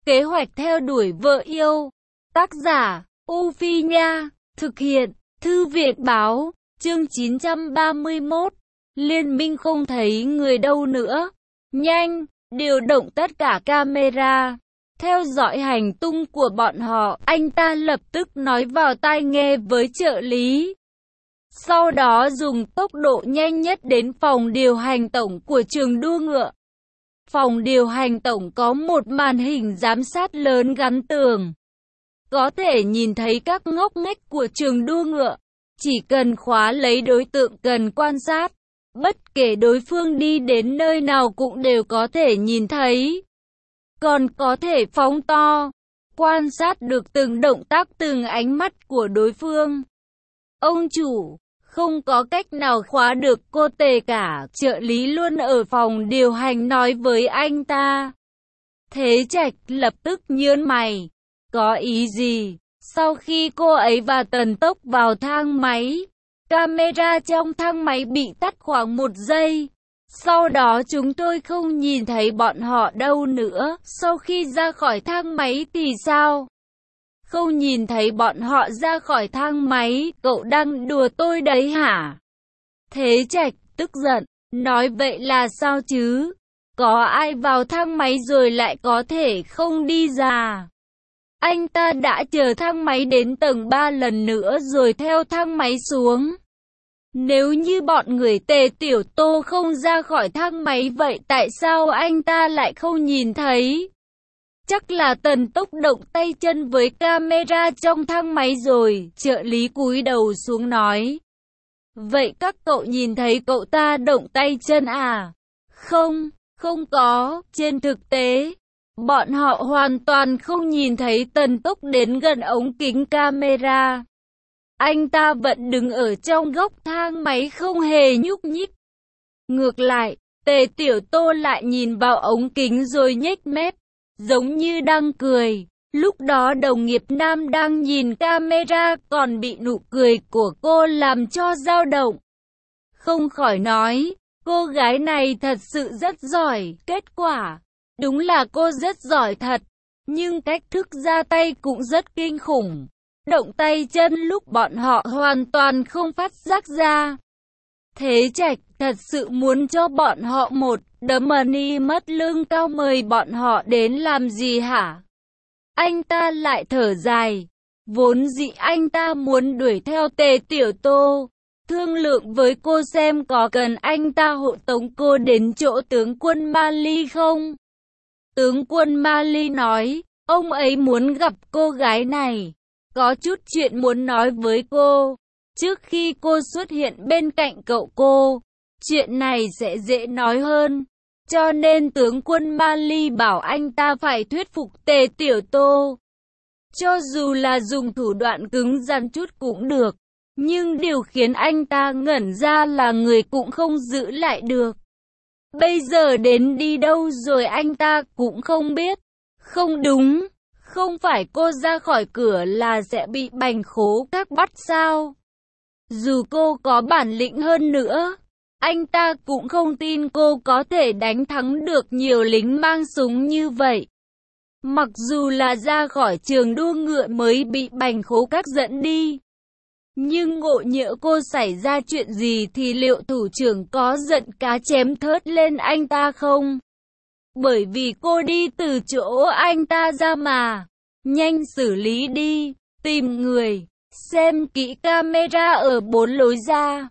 Kế hoạch theo đuổi vợ yêu. Tác giả, U Phi Nha. Thực hiện, Thư viện Báo. Chương 931. Liên minh không thấy người đâu nữa. Nhanh, điều động tất cả camera. Theo dõi hành tung của bọn họ, anh ta lập tức nói vào tai nghe với trợ lý. Sau đó dùng tốc độ nhanh nhất đến phòng điều hành tổng của trường đua ngựa. Phòng điều hành tổng có một màn hình giám sát lớn gắn tường. Có thể nhìn thấy các ngóc ngách của trường đua ngựa. Chỉ cần khóa lấy đối tượng cần quan sát, bất kể đối phương đi đến nơi nào cũng đều có thể nhìn thấy. Còn có thể phóng to, quan sát được từng động tác, từng ánh mắt của đối phương. Ông chủ, không có cách nào khóa được cô Tề cả, trợ lý luôn ở phòng điều hành nói với anh ta. Thế Trạch lập tức nhướng mày. Có ý gì? Sau khi cô ấy và Tần Tốc vào thang máy, camera trong thang máy bị tắt khoảng 1 giây. Sau đó chúng tôi không nhìn thấy bọn họ đâu nữa. Sau khi ra khỏi thang máy thì sao? Không nhìn thấy bọn họ ra khỏi thang máy, cậu đang đùa tôi đấy hả? Thế Trạch tức giận, nói vậy là sao chứ? Có ai vào thang máy rồi lại có thể không đi ra? Anh ta đã chờ thang máy đến tầng 3 lần nữa rồi theo thang máy xuống. Nếu như bọn người Tề Tiểu Tô không ra khỏi thang máy vậy tại sao anh ta lại không nhìn thấy? Chắc là Tần Tốc động tay chân với camera trong thang máy rồi, trợ lý cúi đầu xuống nói. Vậy các cậu nhìn thấy cậu ta động tay chân à? Không, không có, trên thực tế, bọn họ hoàn toàn không nhìn thấy Tần Tốc đến gần ống kính camera. Anh ta vẫn đứng ở trong góc thang máy không hề nhúc nhích. Ngược lại, Tề Tiểu Tô lại nhìn vào ống kính rồi nhếch mép, giống như đang cười. Lúc đó đồng nghiệp nam đang nhìn camera còn bị nụ cười của cô làm cho dao động. Không khỏi nói, cô gái này thật sự rất giỏi. Kết quả, đúng là cô rất giỏi thật, nhưng cách thức ra tay cũng rất kinh khủng. Động tay chân lúc bọn họ hoàn toàn không phát giác ra. Thế Trạch thật sự muốn cho bọn họ một the money mất lương cao, mời bọn họ đến làm gì hả? Anh ta lại thở dài. Vốn dĩ anh ta muốn đuổi theo Tề Tiểu Tô, thương lượng với cô xem có cần anh ta hộ tống cô đến chỗ tướng quân Mali không. Tướng quân Mali nói, ông ấy muốn gặp cô gái này, có chút chuyện muốn nói với cô. Trước khi cô xuất hiện bên cạnh cậu cô, chuyện này sẽ dễ nói hơn. Cho nên tướng quân Mali bảo anh ta phải thuyết phục Tề Tiểu Tô. Cho dù là dùng thủ đoạn cứng rắn chút cũng được, nhưng điều khiến anh ta ngẩn ra là người cũng không giữ lại được. Bây giờ đến đi đâu rồi anh ta cũng không biết. Không đúng, không phải cô ra khỏi cửa là sẽ bị Bành Khố Các bắt sao? Dù cô có bản lĩnh hơn nữa, anh ta cũng không tin cô có thể đánh thắng được nhiều lính mang súng như vậy. Mặc dù là ra khỏi trường đua ngựa mới bị Bành Khố Các dẫn đi, nhưng ngộ nhỡ cô xảy ra chuyện gì thì liệu thủ trưởng có giận cá chém thớt lên anh ta không? Bởi vì cô đi từ chỗ anh ta ra mà. Nhanh xử lý đi, tìm người, xem kỹ camera ở 4 lối ra.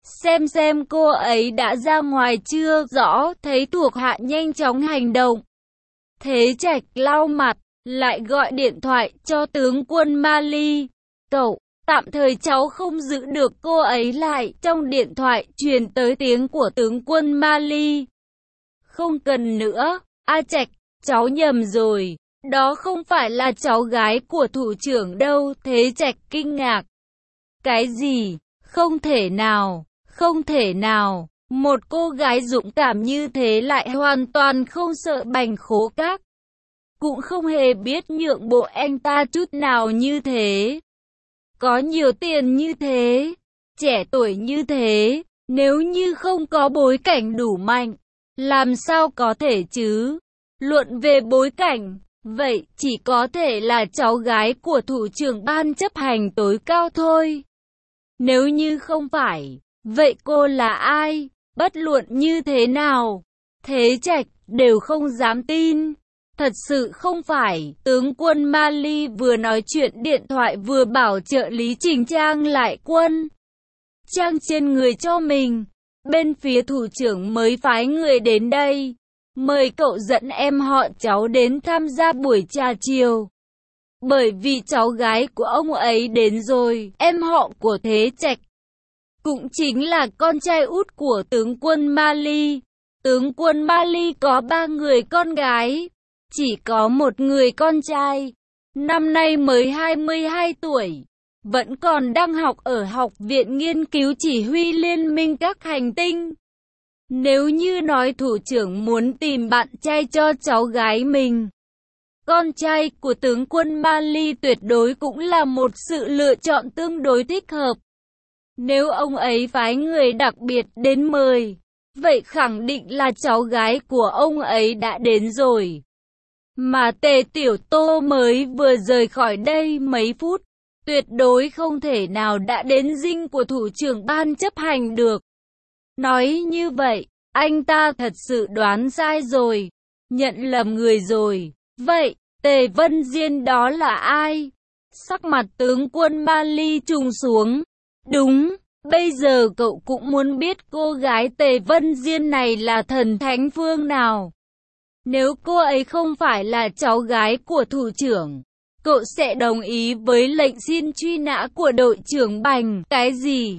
Xem cô ấy đã ra ngoài chưa rõ, thấy thuộc hạ nhanh chóng hành động. Thế Trạch lau mặt, lại gọi điện thoại cho tướng quân Mali. Cậu, tạm thời cháu không giữ được cô ấy lại. Trong điện thoại truyền tới tiếng của tướng quân Mali. Không cần nữa, A Trạch, cháu nhầm rồi. Đó không phải là cháu gái của thủ trưởng đâu. Thế Trạch kinh ngạc. Cái gì? Không thể nào, không thể nào. Một cô gái dũng cảm như thế lại hoàn toàn không sợ Bành Khố Các. Cũng không hề biết nhượng bộ anh ta chút nào như thế. Có nhiều tiền như thế, trẻ tuổi như thế, nếu như không có bối cảnh đủ mạnh, làm sao có thể chứ? Luận về bối cảnh, vậy chỉ có thể là cháu gái của thủ trưởng ban chấp hành tối cao thôi. Nếu như không phải, vậy cô là ai? Bất luận như thế nào, Thế Trạch đều không dám tin. Thật sự không phải, tướng quân Mali vừa nói chuyện điện thoại vừa bảo trợ lý chỉnh trang lại quân trang trên người cho mình. Bên phía thủ trưởng mới phái người đến đây, mời cậu dẫn em họ cháu đến tham gia buổi trà chiều. Bởi vì cháu gái của ông ấy đến rồi, em họ của Thế Trạch cũng chính là con trai út của tướng quân Mali. Tướng quân Mali có 3 người con gái, chỉ có một người con trai, năm nay mới 22 tuổi, vẫn còn đang học ở Học viện Nghiên cứu Chỉ huy Liên minh các hành tinh. Nếu như nói thủ trưởng muốn tìm bạn trai cho cháu gái mình, con trai của tướng quân Mali tuyệt đối cũng là một sự lựa chọn tương đối thích hợp. Nếu ông ấy phái người đặc biệt đến mời, vậy khẳng định là cháu gái của ông ấy đã đến rồi. Mà Tề Tiểu Tô mới vừa rời khỏi đây mấy phút, tuyệt đối không thể nào đã đến dinh của thủ trưởng ban chấp hành được. Nói như vậy, anh ta thật sự đoán sai rồi, nhận lầm người rồi. Vậy, Tề Vân Diên đó là ai? Sắc mặt tướng quân Mali trùng xuống. Đúng, bây giờ cậu cũng muốn biết cô gái Tề Vân Diên này là thần thánh phương nào. Nếu cô ấy không phải là cháu gái của thủ trưởng, cậu sẽ đồng ý với lệnh xin truy nã của đội trưởng Bành. Cái gì?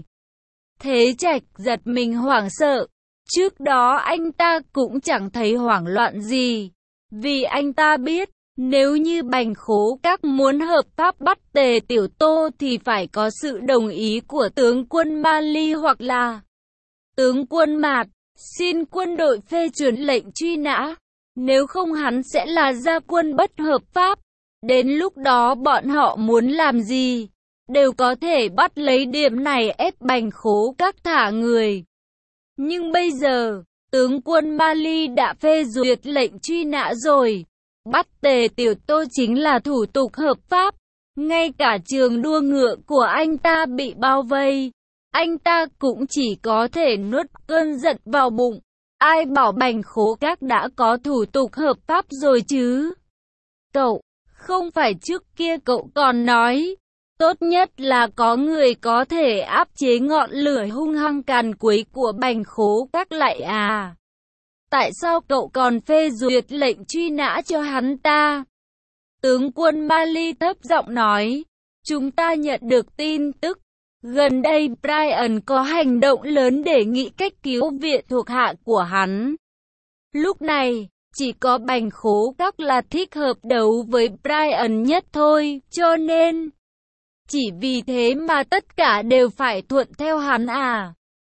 Thế Trạch giật mình hoảng sợ. Trước đó anh ta cũng chẳng thấy hoảng loạn gì, vì anh ta biết, nếu như Bành Khố Các muốn hợp pháp bắt Tề Tiểu Tô thì phải có sự đồng ý của tướng quân Mali hoặc là tướng quân Mạt, xin quân đội phê chuẩn lệnh truy nã. Nếu không hắn sẽ là gia quân bất hợp pháp. Đến lúc đó bọn họ muốn làm gì, đều có thể bắt lấy điểm này ép Bành Khố Các thả người. Nhưng bây giờ, tướng quân Mali đã phê duyệt lệnh truy nã rồi. Bắt Tề Tiểu Tô chính là thủ tục hợp pháp. Ngay cả trường đua ngựa của anh ta bị bao vây, anh ta cũng chỉ có thể nuốt cơn giận vào bụng. Ai bảo Bành Khố Các đã có thủ tục hợp pháp rồi chứ? Cậu, không phải trước kia cậu còn nói, tốt nhất là có người có thể áp chế ngọn lửa hung hăng càn quấy của Bành Khố Các lại à? Tại sao cậu còn phê duyệt lệnh truy nã cho hắn ta? Tướng quân Mali thấp giọng nói, chúng ta nhận được tin tức, gần đây Brian có hành động lớn để nghĩ cách cứu viện thuộc hạ của hắn. Lúc này, chỉ có Bành Khố Các là thích hợp đấu với Brian nhất thôi, cho nên chỉ vì thế mà tất cả đều phải thuận theo hắn à?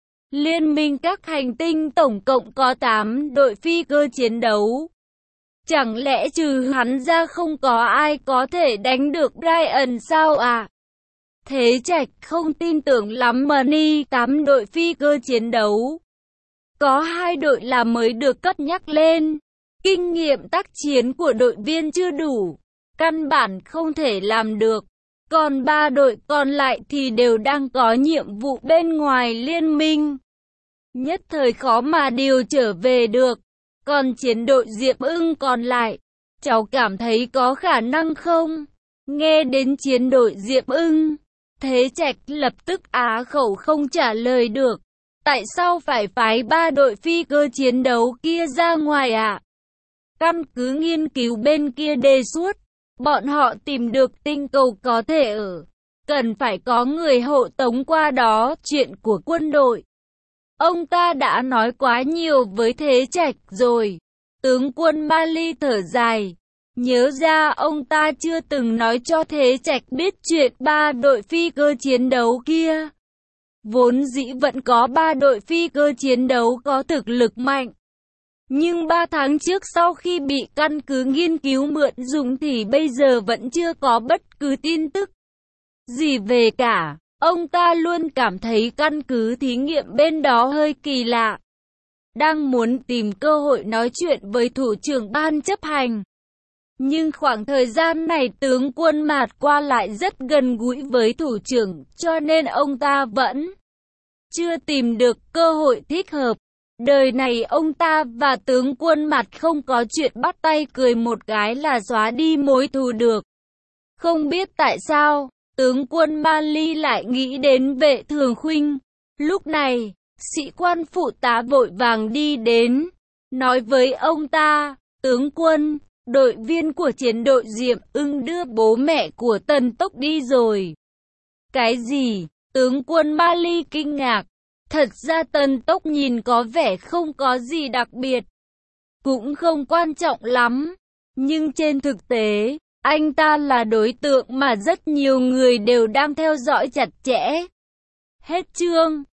Liên minh các hành tinh tổng cộng có 8 đội phi cơ chiến đấu. Chẳng lẽ trừ hắn ra không có ai có thể đánh được Brian sao à? Thế Trạch không tin tưởng lắm Money. 8 đội phi cơ chiến đấu, có 2 đội là mới được cất nhắc lên. Kinh nghiệm tác chiến của đội viên chưa đủ, căn bản không thể làm được. Còn 3 đội còn lại thì đều đang có nhiệm vụ bên ngoài liên minh, nhất thời khó mà điều trở về được. Còn chiến đội Diệp Ưng còn lại, cháu cảm thấy có khả năng không? Nghe đến chiến đội Diệp Ưng, Thế Trạch lập tức á khẩu không trả lời được. Tại sao phải phái 3 đội phi cơ chiến đấu kia ra ngoài ạ? Căn cứ nghiên cứu bên kia đề xuất, bọn họ tìm được tinh cầu có thể ở, cần phải có người hộ tống qua đó. Chuyện của quân đội, ông ta đã nói quá nhiều với Thế Trạch rồi. Tướng quân Mali thở dài, nhớ ra ông ta chưa từng nói cho Thế Trạch biết chuyện 3 đội phi cơ chiến đấu kia. Vốn dĩ vẫn có 3 đội phi cơ chiến đấu có thực lực mạnh, nhưng 3 tháng trước sau khi bị căn cứ nghiên cứu mượn dùng thì bây giờ vẫn chưa có bất cứ tin tức gì về cả. Ông ta luôn cảm thấy căn cứ thí nghiệm bên đó hơi kỳ lạ. Đang muốn tìm cơ hội nói chuyện với thủ trưởng ban chấp hành, Nhưng khoảng thời gian này tướng quân Mạt Qua lại rất gần gũi với thủ trưởng, cho nên ông ta vẫn chưa tìm được cơ hội thích hợp. Đời này ông ta và tướng quân Mạt không có chuyện bắt tay cười một cái là xóa đi mối thù được. Không biết tại sao, tướng quân Mali lại nghĩ đến Vệ Thường Khuynh. Lúc này, sĩ quan phụ tá vội vàng đi đến, nói với ông ta, tướng quân, đội viên của chiến đội Diệm Ưng đưa bố mẹ của Tần Tốc đi rồi. Cái gì? Tướng quân Mali kinh ngạc. Thật ra Tần Tốc nhìn có vẻ không có gì đặc biệt, cũng không quan trọng lắm. Nhưng trên thực tế, anh ta là đối tượng mà rất nhiều người đều đang theo dõi chặt chẽ. Hết chương.